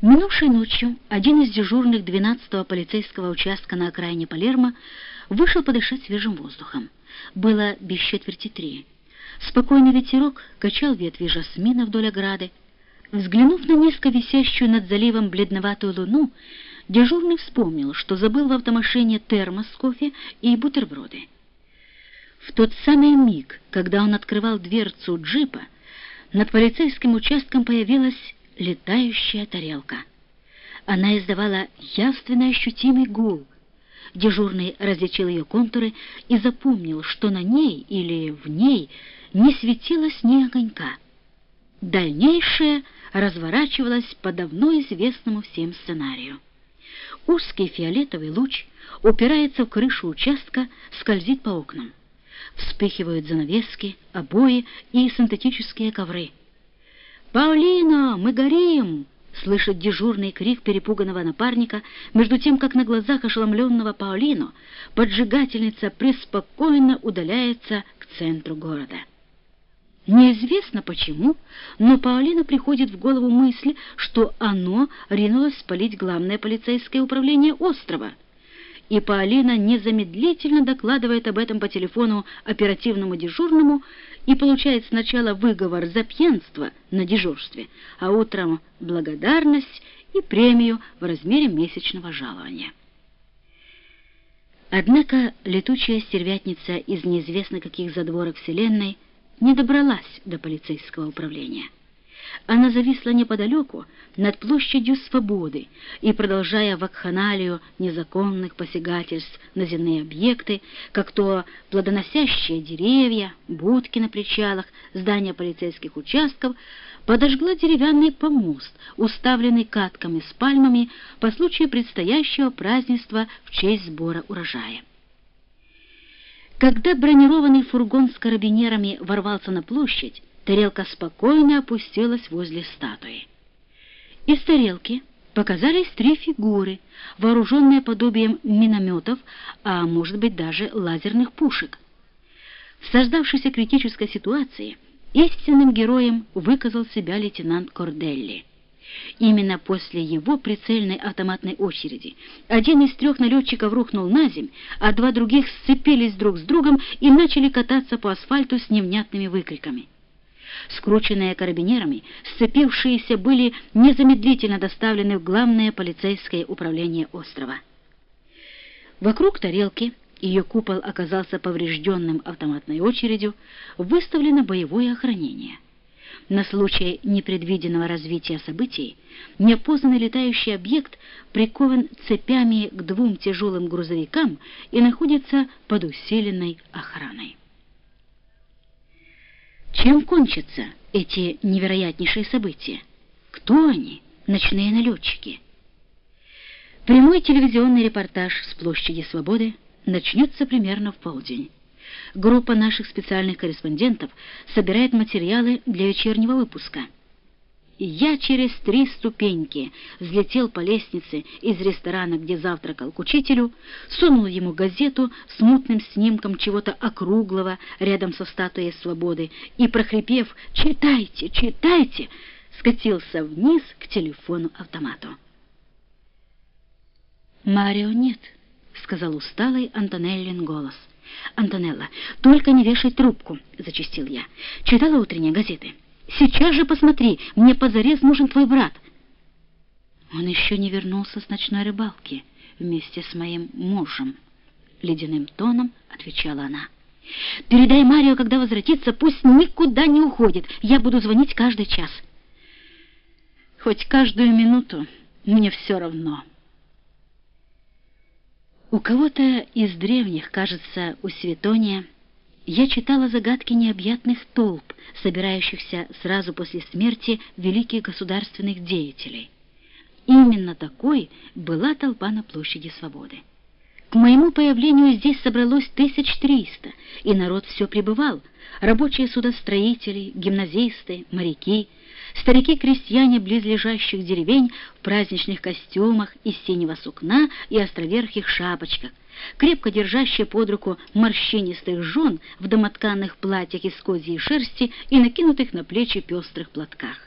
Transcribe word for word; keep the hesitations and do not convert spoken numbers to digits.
Минувшей ночью один из дежурных двенадцатого полицейского участка на окраине Палермо вышел подышать свежим воздухом. Было без четверти три. Спокойный ветерок качал ветви жасмина вдоль ограды. Взглянув на низко висящую над заливом бледноватую луну, дежурный вспомнил, что забыл в автомашине термос с кофе и бутерброды. В тот самый миг, когда он открывал дверцу джипа, над полицейским участком появилась летающая тарелка. Она издавала явственно ощутимый гул. Дежурный различил ее контуры и запомнил, что на ней или в ней не светилось ни огонька. Дальнейшее разворачивалось по давно известному всем сценарию. Узкий фиолетовый луч упирается в крышу участка, скользит по окнам. Вспыхивают занавески, обои и синтетические ковры. «Паулино, мы горим!» — слышит дежурный крик перепуганного напарника, между тем, как на глазах ошеломленного Паулино поджигательница преспокойно удаляется к центру города. Неизвестно почему, но Паулино приходит в голову мысль, что оно ринулось спалить главное полицейское управление острова. И Паулино незамедлительно докладывает об этом по телефону оперативному дежурному и получает сначала выговор за пьянство на дежурстве, а утром благодарность и премию в размере месячного жалования. Однако летучая стервятница из неизвестно каких задворок вселенной не добралась до полицейского управления. Она зависла неподалеку, над площадью Свободы, и, продолжая вакханалию незаконных посягательств на земные объекты, как то плодоносящие деревья, будки на причалах, здания полицейских участков, подожгла деревянный помост, уставленный катками с пальмами по случаю предстоящего празднества в честь сбора урожая. Когда бронированный фургон с карабинерами ворвался на площадь, тарелка спокойно опустилась возле статуи. Из тарелки показались три фигуры, вооруженные подобием минометов, а может быть даже лазерных пушек. В создавшейся критической ситуации истинным героем выказал себя лейтенант Корделли. Именно после его прицельной автоматной очереди один из трех налетчиков рухнул на земь, а два других сцепились друг с другом и начали кататься по асфальту с невнятными выкриками. Скрученные карабинерами, сцепившиеся были незамедлительно доставлены в главное полицейское управление острова. Вокруг тарелки, ее купол оказался поврежденным автоматной очередью, выставлено боевое охранение. На случай непредвиденного развития событий неопознанный летающий объект прикован цепями к двум тяжелым грузовикам и находится под усиленной охраной. Чем кончатся эти невероятнейшие события? Кто они, ночные налетчики? Прямой телевизионный репортаж с площади Свободы начнется примерно в полдень. Группа наших специальных корреспондентов собирает материалы для вечернего выпуска. Я через три ступеньки взлетел по лестнице из ресторана, где завтракал, к учителю, сунул ему газету с мутным снимком чего-то округлого рядом со статуей Свободы и, прохрипев «Читайте, читайте!», скатился вниз к телефону-автомату. «Марио нет», — сказал усталый Антонеллин голос. «Антонелла, только не вешай трубку», — зачастил я. «Читала утренние газеты? Сейчас же посмотри, мне позарез нужен твой брат». «Он еще не вернулся с ночной рыбалки вместе с моим мужем», — ледяным тоном отвечала она. «Передай Марио, когда возвратится, пусть никуда не уходит. Я буду звонить каждый час». «Хоть каждую минуту, мне все равно». У кого-то из древних, кажется, у Светония, я читала загадки необъятных толп, собирающихся сразу после смерти великих государственных деятелей. Именно такой была толпа на площади Свободы. К моему появлению здесь собралось тысяч триста, и народ все прибывал: рабочие судостроители, гимназисты, моряки, старики-крестьяне близлежащих деревень в праздничных костюмах из синего сукна и островерхих шапочках, крепко держащие под руку морщинистых жен в домотканных платьях из козьей шерсти и накинутых на плечи пестрых платках.